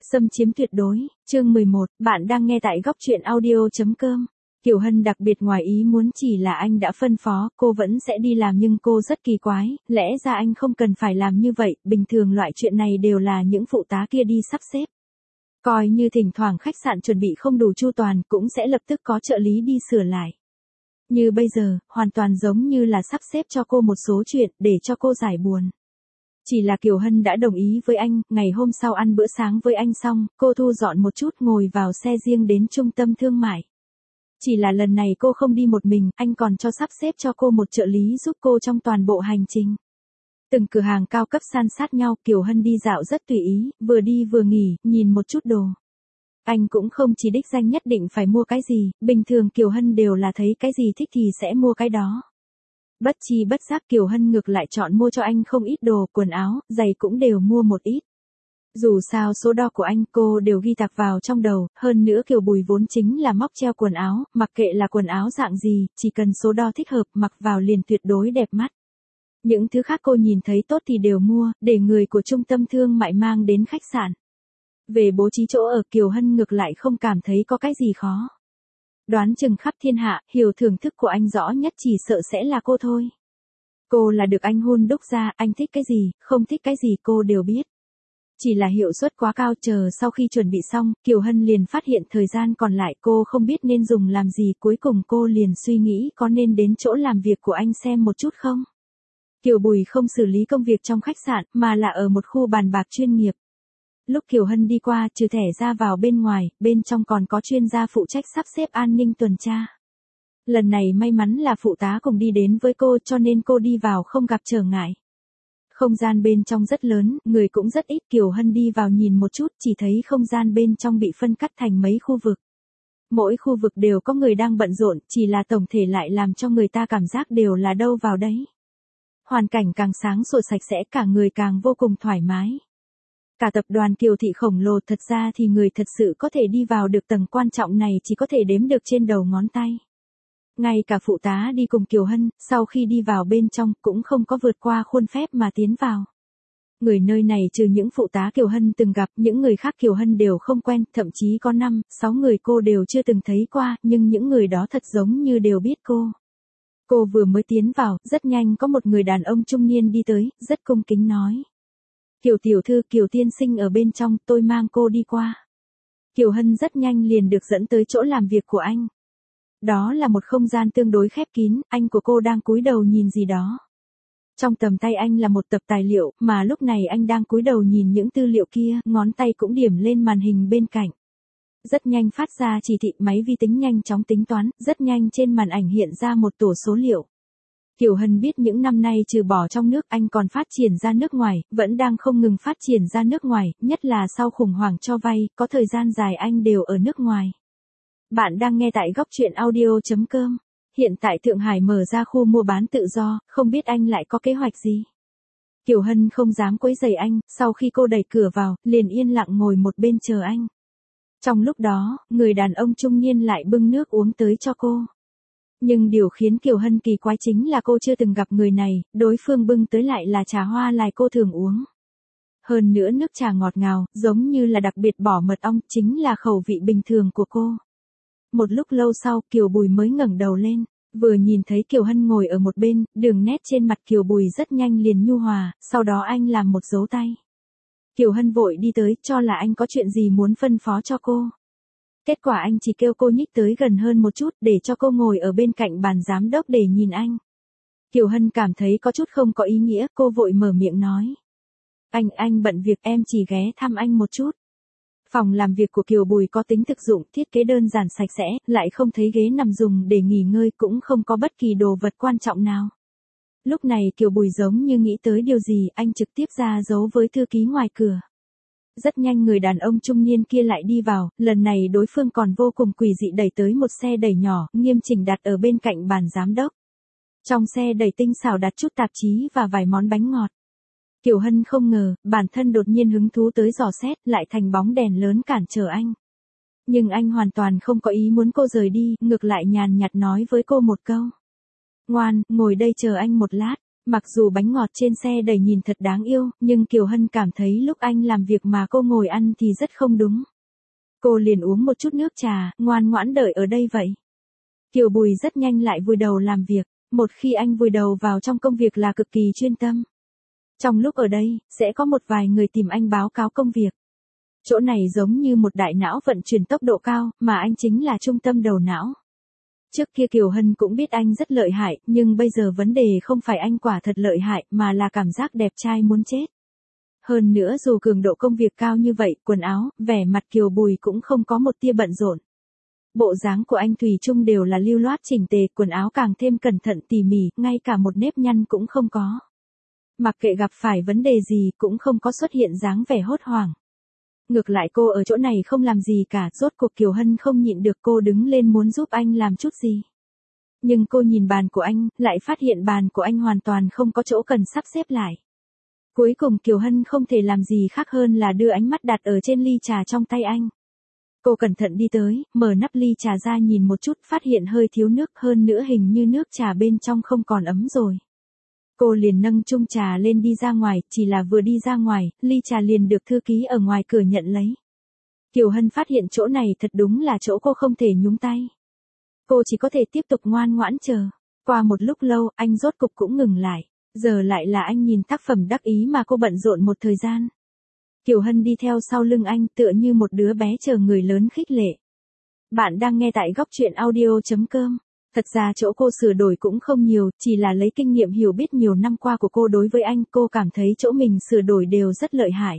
Xâm chiếm tuyệt đối, chương 11, bạn đang nghe tại góc truyện audio.com. Kiều Hân đặc biệt ngoài ý muốn chỉ là anh đã phân phó, cô vẫn sẽ đi làm nhưng cô rất kỳ quái, lẽ ra anh không cần phải làm như vậy, bình thường loại chuyện này đều là những phụ tá kia đi sắp xếp. Coi như thỉnh thoảng khách sạn chuẩn bị không đủ chu toàn cũng sẽ lập tức có trợ lý đi sửa lại. Như bây giờ, hoàn toàn giống như là sắp xếp cho cô một số chuyện để cho cô giải buồn. Chỉ là Kiều Hân đã đồng ý với anh, ngày hôm sau ăn bữa sáng với anh xong, cô thu dọn một chút ngồi vào xe riêng đến trung tâm thương mại. Chỉ là lần này cô không đi một mình, anh còn cho sắp xếp cho cô một trợ lý giúp cô trong toàn bộ hành trình. Từng cửa hàng cao cấp san sát nhau, Kiều Hân đi dạo rất tùy ý, vừa đi vừa nghỉ, nhìn một chút đồ. Anh cũng không chỉ đích danh nhất định phải mua cái gì, bình thường Kiều Hân đều là thấy cái gì thích thì sẽ mua cái đó. Bất chi bất giác Kiều Hân ngược lại chọn mua cho anh không ít đồ, quần áo, giày cũng đều mua một ít. Dù sao số đo của anh cô đều ghi tạc vào trong đầu, hơn nữa Kiều Bùi vốn chính là móc treo quần áo, mặc kệ là quần áo dạng gì, chỉ cần số đo thích hợp mặc vào liền tuyệt đối đẹp mắt. Những thứ khác cô nhìn thấy tốt thì đều mua, để người của trung tâm thương mại mang đến khách sạn. Về bố trí chỗ ở Kiều Hân ngược lại không cảm thấy có cái gì khó. Đoán chừng khắp thiên hạ, hiểu thưởng thức của anh rõ nhất chỉ sợ sẽ là cô thôi. Cô là được anh hun đúc ra, anh thích cái gì, không thích cái gì cô đều biết. Chỉ là hiệu suất quá cao, chờ sau khi chuẩn bị xong, Kiều Hân liền phát hiện thời gian còn lại cô không biết nên dùng làm gì, cuối cùng cô liền suy nghĩ có nên đến chỗ làm việc của anh xem một chút không. Kiều Bùi không xử lý công việc trong khách sạn, mà là ở một khu bàn bạc chuyên nghiệp. Lúc Kiều Hân đi qua, trừ thẻ ra vào bên ngoài, bên trong còn có chuyên gia phụ trách sắp xếp an ninh tuần tra. Lần này may mắn là phụ tá cùng đi đến với cô cho nên cô đi vào không gặp trở ngại. Không gian bên trong rất lớn, người cũng rất ít, Kiều Hân đi vào nhìn một chút chỉ thấy không gian bên trong bị phân cắt thành mấy khu vực. Mỗi khu vực đều có người đang bận rộn, chỉ là tổng thể lại làm cho người ta cảm giác đều là đâu vào đấy. Hoàn cảnh càng sáng sủa sạch sẽ, cả người càng vô cùng thoải mái. Cả tập đoàn Kiều Thị khổng lồ, thật ra thì người thật sự có thể đi vào được tầng quan trọng này chỉ có thể đếm được trên đầu ngón tay. Ngay cả phụ tá đi cùng Kiều Hân, sau khi đi vào bên trong cũng không có vượt qua khuôn phép mà tiến vào. Người nơi này trừ những phụ tá Kiều Hân từng gặp, những người khác Kiều Hân đều không quen, thậm chí có 5, 6 người cô đều chưa từng thấy qua, nhưng những người đó thật giống như đều biết cô. Cô vừa mới tiến vào, rất nhanh có một người đàn ông trung niên đi tới, rất cung kính nói. Kiều tiểu thư, Kiều tiên sinh ở bên trong, tôi mang cô đi qua. Kiều Hân rất nhanh liền được dẫn tới chỗ làm việc của anh. Đó là một không gian tương đối khép kín, anh của cô đang cúi đầu nhìn gì đó. Trong tầm tay anh là một tập tài liệu, mà lúc này anh đang cúi đầu nhìn những tư liệu kia, ngón tay cũng điểm lên màn hình bên cạnh. Rất nhanh phát ra chỉ thị, máy vi tính nhanh chóng tính toán, rất nhanh trên màn ảnh hiện ra một tổ số liệu. Kiều Hân biết những năm nay trừ bỏ trong nước anh còn phát triển ra nước ngoài, vẫn đang không ngừng phát triển ra nước ngoài, nhất là sau khủng hoảng cho vay, có thời gian dài anh đều ở nước ngoài. Bạn đang nghe tại góc truyện audio.com. Hiện tại Thượng Hải mở ra khu mua bán tự do, không biết anh lại có kế hoạch gì. Kiều Hân không dám quấy rầy anh, sau khi cô đẩy cửa vào, liền yên lặng ngồi một bên chờ anh. Trong lúc đó, người đàn ông trung niên lại bưng nước uống tới cho cô. Nhưng điều khiến Kiều Hân kỳ quái chính là cô chưa từng gặp người này, đối phương bưng tới lại là trà hoa lài cô thường uống. Hơn nữa nước trà ngọt ngào, giống như là đặc biệt bỏ mật ong, chính là khẩu vị bình thường của cô. Một lúc lâu sau, Kiều Bùi mới ngẩng đầu lên, vừa nhìn thấy Kiều Hân ngồi ở một bên, đường nét trên mặt Kiều Bùi rất nhanh liền nhu hòa, sau đó anh làm một dấu tay. Kiều Hân vội đi tới, cho là anh có chuyện gì muốn phân phó cho cô. Kết quả anh chỉ kêu cô nhích tới gần hơn một chút để cho cô ngồi ở bên cạnh bàn giám đốc để nhìn anh. Kiều Hân cảm thấy có chút không có ý nghĩa, cô vội mở miệng nói. Anh bận việc, em chỉ ghé thăm anh một chút. Phòng làm việc của Kiều Bùi có tính thực dụng, thiết kế đơn giản sạch sẽ, lại không thấy ghế nằm dùng để nghỉ ngơi, cũng không có bất kỳ đồ vật quan trọng nào. Lúc này Kiều Bùi giống như nghĩ tới điều gì, anh trực tiếp ra dấu với thư ký ngoài cửa. Rất nhanh người đàn ông trung niên kia lại đi vào, lần này đối phương còn vô cùng quỷ dị đẩy tới một xe đẩy nhỏ, nghiêm chỉnh đặt ở bên cạnh bàn giám đốc. Trong xe đẩy tinh xảo đặt chút tạp chí và vài món bánh ngọt. Kiều Hân không ngờ, bản thân đột nhiên hứng thú tới dò xét, lại thành bóng đèn lớn cản trở anh. Nhưng anh hoàn toàn không có ý muốn cô rời đi, ngược lại nhàn nhạt nói với cô một câu. Ngoan, ngồi đây chờ anh một lát. Mặc dù bánh ngọt trên xe đầy nhìn thật đáng yêu, nhưng Kiều Hân cảm thấy lúc anh làm việc mà cô ngồi ăn thì rất không đúng. Cô liền uống một chút nước trà, ngoan ngoãn đợi ở đây vậy. Kiều Bùi rất nhanh lại vùi đầu làm việc, một khi anh vùi đầu vào trong công việc là cực kỳ chuyên tâm. Trong lúc ở đây, sẽ có một vài người tìm anh báo cáo công việc. Chỗ này giống như một đại não vận chuyển tốc độ cao, mà anh chính là trung tâm đầu não. Trước kia Kiều Hân cũng biết anh rất lợi hại, nhưng bây giờ vấn đề không phải anh quả thật lợi hại, mà là cảm giác đẹp trai muốn chết. Hơn nữa dù cường độ công việc cao như vậy, quần áo, vẻ mặt Kiều Bùi cũng không có một tia bận rộn. Bộ dáng của anh thủy chung đều là lưu loát chỉnh tề, quần áo càng thêm cẩn thận tỉ mỉ, ngay cả một nếp nhăn cũng không có. Mặc kệ gặp phải vấn đề gì cũng không có xuất hiện dáng vẻ hốt hoảng. Ngược lại cô ở chỗ này không làm gì cả, rốt cuộc Kiều Hân không nhịn được, cô đứng lên muốn giúp anh làm chút gì. Nhưng cô nhìn bàn của anh, lại phát hiện bàn của anh hoàn toàn không có chỗ cần sắp xếp lại. Cuối cùng Kiều Hân không thể làm gì khác hơn là đưa ánh mắt đặt ở trên ly trà trong tay anh. Cô cẩn thận đi tới, mở nắp ly trà ra nhìn một chút, phát hiện hơi thiếu nước, hơn nữa hình như nước trà bên trong không còn ấm rồi. Cô liền nâng chung trà lên đi ra ngoài, chỉ là vừa đi ra ngoài, ly trà liền được thư ký ở ngoài cửa nhận lấy. Kiều Hân phát hiện chỗ này thật đúng là chỗ cô không thể nhúng tay. Cô chỉ có thể tiếp tục ngoan ngoãn chờ. Qua một lúc lâu, anh rốt cục cũng ngừng lại. Giờ lại là anh nhìn tác phẩm đắc ý mà cô bận rộn một thời gian. Kiều Hân đi theo sau lưng anh tựa như một đứa bé chờ người lớn khích lệ. Bạn đang nghe tại góc truyện audio.com. Thật ra chỗ cô sửa đổi cũng không nhiều, chỉ là lấy kinh nghiệm hiểu biết nhiều năm qua của cô đối với anh, cô cảm thấy chỗ mình sửa đổi đều rất lợi hại.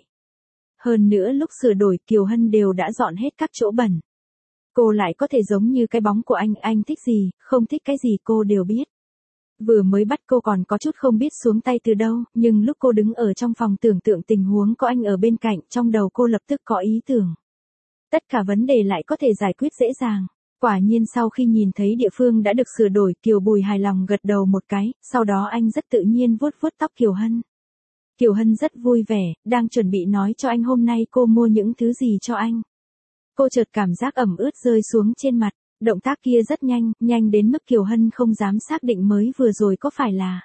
Hơn nữa lúc sửa đổi Kiều Hân đều đã dọn hết các chỗ bẩn. Cô lại có thể giống như cái bóng của anh thích gì, không thích cái gì cô đều biết. Vừa mới bắt cô còn có chút không biết xuống tay từ đâu, nhưng lúc cô đứng ở trong phòng tưởng tượng tình huống có anh ở bên cạnh, trong đầu cô lập tức có ý tưởng. Tất cả vấn đề lại có thể giải quyết dễ dàng. Quả nhiên sau khi nhìn thấy địa phương đã được sửa đổi, Kiều Bùi hài lòng gật đầu một cái, sau đó anh rất tự nhiên vuốt vuốt tóc Kiều Hân. Kiều Hân rất vui vẻ, đang chuẩn bị nói cho anh hôm nay cô mua những thứ gì cho anh. Cô chợt cảm giác ẩm ướt rơi xuống trên mặt, động tác kia rất nhanh, nhanh đến mức Kiều Hân không dám xác định mới vừa rồi có phải là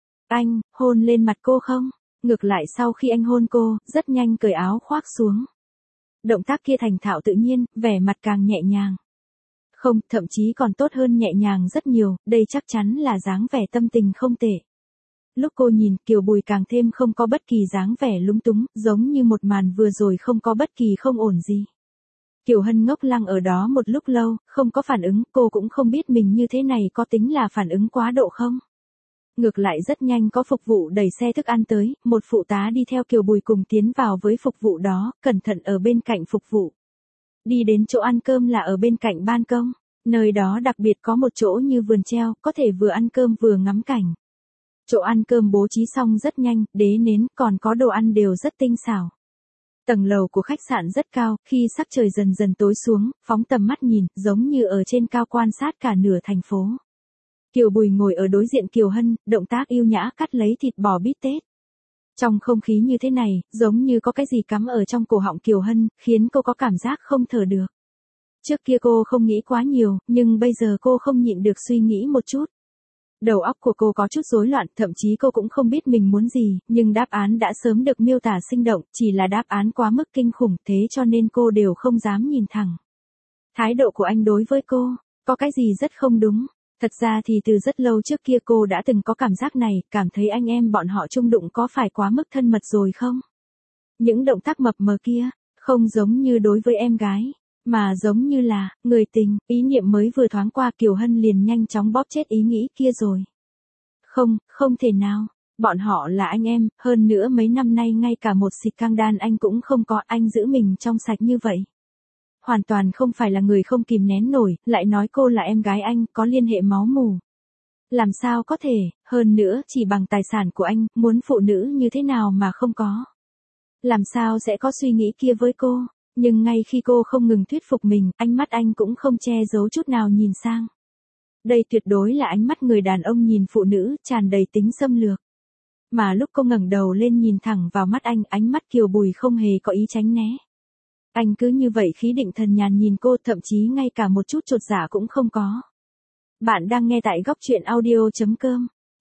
anh hôn lên mặt cô không. Ngược lại sau khi anh hôn cô, rất nhanh cởi áo khoác xuống. Động tác kia thành thạo tự nhiên, vẻ mặt càng nhẹ nhàng. Không, thậm chí còn tốt hơn nhẹ nhàng rất nhiều, đây chắc chắn là dáng vẻ tâm tình không tệ. Lúc cô nhìn, Kiều Bùi càng thêm không có bất kỳ dáng vẻ lúng túng, giống như một màn vừa rồi không có bất kỳ không ổn gì. Kiều Hân ngốc lăng ở đó một lúc lâu, không có phản ứng, cô cũng không biết mình như thế này có tính là phản ứng quá độ không. Ngược lại rất nhanh có phục vụ đẩy xe thức ăn tới, một phụ tá đi theo Kiều Bùi cùng tiến vào với phục vụ đó, cẩn thận ở bên cạnh phục vụ. Đi đến chỗ ăn cơm là ở bên cạnh ban công, nơi đó đặc biệt có một chỗ như vườn treo, có thể vừa ăn cơm vừa ngắm cảnh. Chỗ ăn cơm bố trí xong rất nhanh, đế nến, còn có đồ ăn đều rất tinh xảo. Tầng lầu của khách sạn rất cao, khi sắc trời dần dần tối xuống, phóng tầm mắt nhìn, giống như ở trên cao quan sát cả nửa thành phố. Kiều Bùi ngồi ở đối diện Kiều Hân, động tác yêu nhã cắt lấy thịt bò bít tết. Trong không khí như thế này, giống như có cái gì cắm ở trong cổ họng Kiều Hân, khiến cô có cảm giác không thở được. Trước kia cô không nghĩ quá nhiều, nhưng bây giờ cô không nhịn được suy nghĩ một chút. Đầu óc của cô có chút rối loạn, thậm chí cô cũng không biết mình muốn gì, nhưng đáp án đã sớm được miêu tả sinh động, chỉ là đáp án quá mức kinh khủng, thế cho nên cô đều không dám nhìn thẳng. Thái độ của anh đối với cô, có cái gì rất không đúng. Thật ra thì từ rất lâu trước kia cô đã từng có cảm giác này, cảm thấy anh em bọn họ chung đụng có phải quá mức thân mật rồi không? Những động tác mập mờ kia, không giống như đối với em gái, mà giống như là người tình. Ý niệm mới vừa thoáng qua Kiều Hân liền nhanh chóng bóp chết ý nghĩ kia rồi. Không, không thể nào. Bọn họ là anh em, hơn nữa mấy năm nay ngay cả một xịt căng đan anh cũng không có, anh giữ mình trong sạch như vậy. Hoàn toàn không phải là người không kìm nén nổi, lại nói cô là em gái anh, có liên hệ máu mủ. Làm sao có thể, hơn nữa chỉ bằng tài sản của anh, muốn phụ nữ như thế nào mà không có. Làm sao sẽ có suy nghĩ kia với cô, nhưng ngay khi cô không ngừng thuyết phục mình, ánh mắt anh cũng không che giấu chút nào nhìn sang. Đây tuyệt đối là ánh mắt người đàn ông nhìn phụ nữ, tràn đầy tính xâm lược. Mà lúc cô ngẩng đầu lên nhìn thẳng vào mắt anh, ánh mắt Kiều Bùi không hề có ý tránh né. Anh cứ như vậy khí định thần nhàn nhìn cô, thậm chí ngay cả một chút chột dạ cũng không có. Bạn đang nghe tại góc truyện audio.com.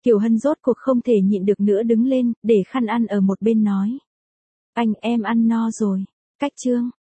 Kiều Hân rốt cuộc không thể nhịn được nữa đứng lên, để khăn ăn ở một bên nói. Anh em ăn no rồi. Cách chương.